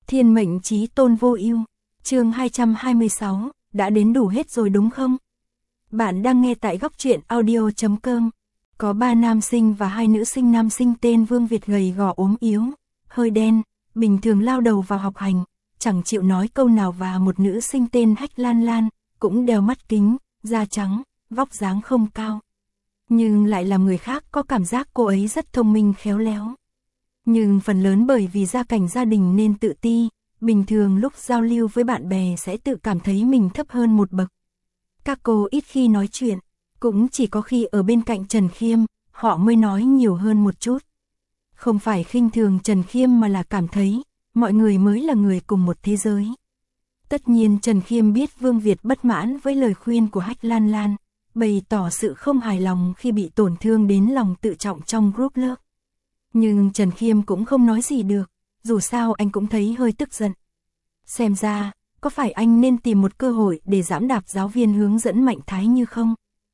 Thiên mệnh chí tôn vô ưu, chương 226, đã đến đủ hết rồi đúng không? Bạn đang nghe tại góc truyện audio.com. Có 3 nam sinh và 2 nữ sinh. Nam sinh tên Vương Việt gầy gò ốm yếu, hơi đen, bình thường lao đầu vào học hành, chẳng chịu nói câu nào, và một nữ sinh tên Hách Lan Lan, cũng đeo mắt kính, da trắng, vóc dáng không cao. Nhưng lại làm người khác có cảm giác cô ấy rất thông minh khéo léo. Nhưng phần lớn bởi vì gia cảnh gia đình nên tự ti, bình thường lúc giao lưu với bạn bè sẽ tự cảm thấy mình thấp hơn một bậc. Các cô ít khi nói chuyện, cũng chỉ có khi ở bên cạnh Trần Khiêm, họ mới nói nhiều hơn một chút. Không phải khinh thường Trần Khiêm mà là cảm thấy, mọi người mới là người cùng một thế giới. Tất nhiên Trần Khiêm biết Vương Việt bất mãn với lời khuyên của Hách Lan Lan, bày tỏ sự không hài lòng khi bị tổn thương đến lòng tự trọng trong group lớp. Nhưng Trần Khiêm cũng không nói gì được, dù sao anh cũng thấy hơi tức giận. Xem ra, có phải anh nên tìm một cơ hội để giẫm đạp giáo viên hướng dẫn Mạnh Thái Như không?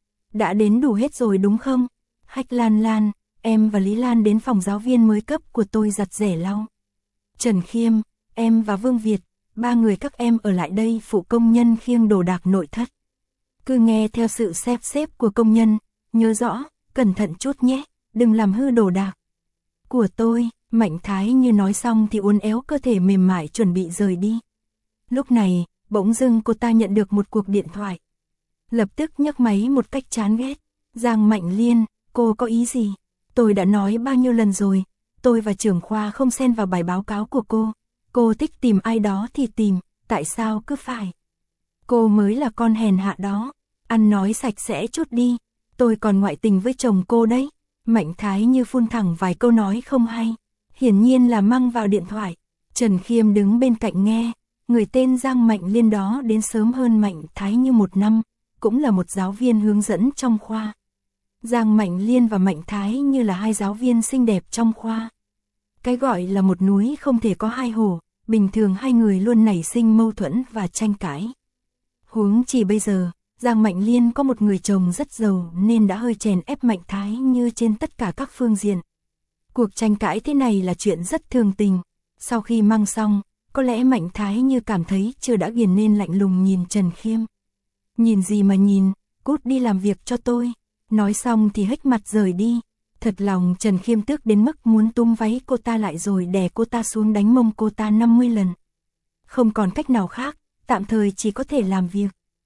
Đã đến đủ hết rồi đúng không? Hách Lan Lan, em và Lý Lan đến phòng giáo viên mới cấp của tôi giặt rẻ lau. Trần Khiêm, em và Vương Việt, 3 người các em ở lại đây phụ công nhân khiêng đồ đạc nội thất. Cứ nghe theo sự sắp xếp của công nhân, nhớ rõ, cẩn thận chút nhé, đừng làm hư đồ đạc của tôi. Mạnh Thái Như nói xong thì uốn éo cơ thể mềm mại chuẩn bị rời đi. Lúc này, bỗng dưng cô ta nhận được một cuộc điện thoại. Lập tức nhấc máy một cách chán ghét. Giang Mạnh Liên, cô có ý gì? Tôi đã nói bao nhiêu lần rồi, tôi và trưởng khoa không xen vào bài báo cáo của cô. Cô thích tìm ai đó thì tìm, tại sao cứ phải? Cô mới là con hèn hạ đó, ăn nói sạch sẽ chút đi, tôi còn ngoại tình với chồng cô đấy. Mạnh Thái Như phun thẳng vài câu nói không hay, hiển nhiên là mang vào điện thoại. Trần Khiêm đứng bên cạnh nghe, người tên Giang Mạnh Liên đó đến sớm hơn Mạnh Thái Như 1 năm, cũng là một giáo viên hướng dẫn trong khoa. Giang Mạnh Liên và Mạnh Thái Như là 2 giáo viên xinh đẹp trong khoa. Cái gọi là một núi không thể có 2 hồ, bình thường 2 người luôn nảy sinh mâu thuẫn và tranh cãi. Huống chỉ bây giờ, Giang Mạnh Liên có một người chồng rất giàu nên đã hơi chèn ép Mạnh Thái Như trên tất cả các phương diện. Cuộc tranh cãi thế này là chuyện rất thường tình. Sau khi mang xong, có lẽ Mạnh Thái Như cảm thấy chưa đã ghiền nên lạnh lùng nhìn Trần Khiêm. Nhìn gì mà nhìn, cút đi làm việc cho tôi. Nói xong thì hếch mặt rời đi. Thật lòng Trần Khiêm tức đến mức muốn túm váy cô ta lại rồi đè cô ta xuống đánh mông cô ta 50 lần. Không còn cách nào khác, tạm thời chỉ có thể làm việc.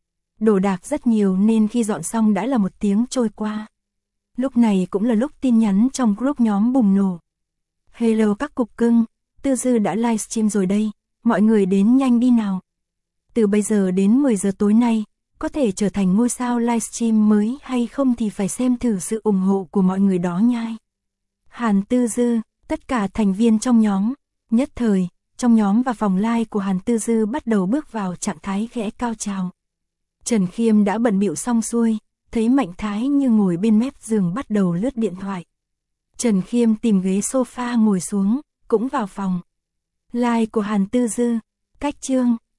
Đồ đạc rất nhiều nên khi dọn xong đã là 1 tiếng trôi qua. Lúc này cũng là lúc tin nhắn trong group nhóm bùng nổ. Hello các cục cưng, Tư Dư đã livestream rồi đây, mọi người đến nhanh đi nào. Từ bây giờ đến 10 giờ tối nay, có thể trở thành ngôi sao livestream mới hay không thì phải xem thử sự ủng hộ của mọi người đó nhai. Hàn Tư Dư, tất cả thành viên trong nhóm, nhất thời, trong nhóm và phòng live của Hàn Tư Dư bắt đầu bước vào trạng thái khẽ cao trào. Trần Khiêm đã bận bịu xong xuôi, thấy Mạnh Thái Như ngồi bên mép giường bắt đầu lướt điện thoại. Trần Khiêm tìm ghế sofa ngồi xuống, cũng vào phòng. Live của Hàn Tư Dư, cách chương,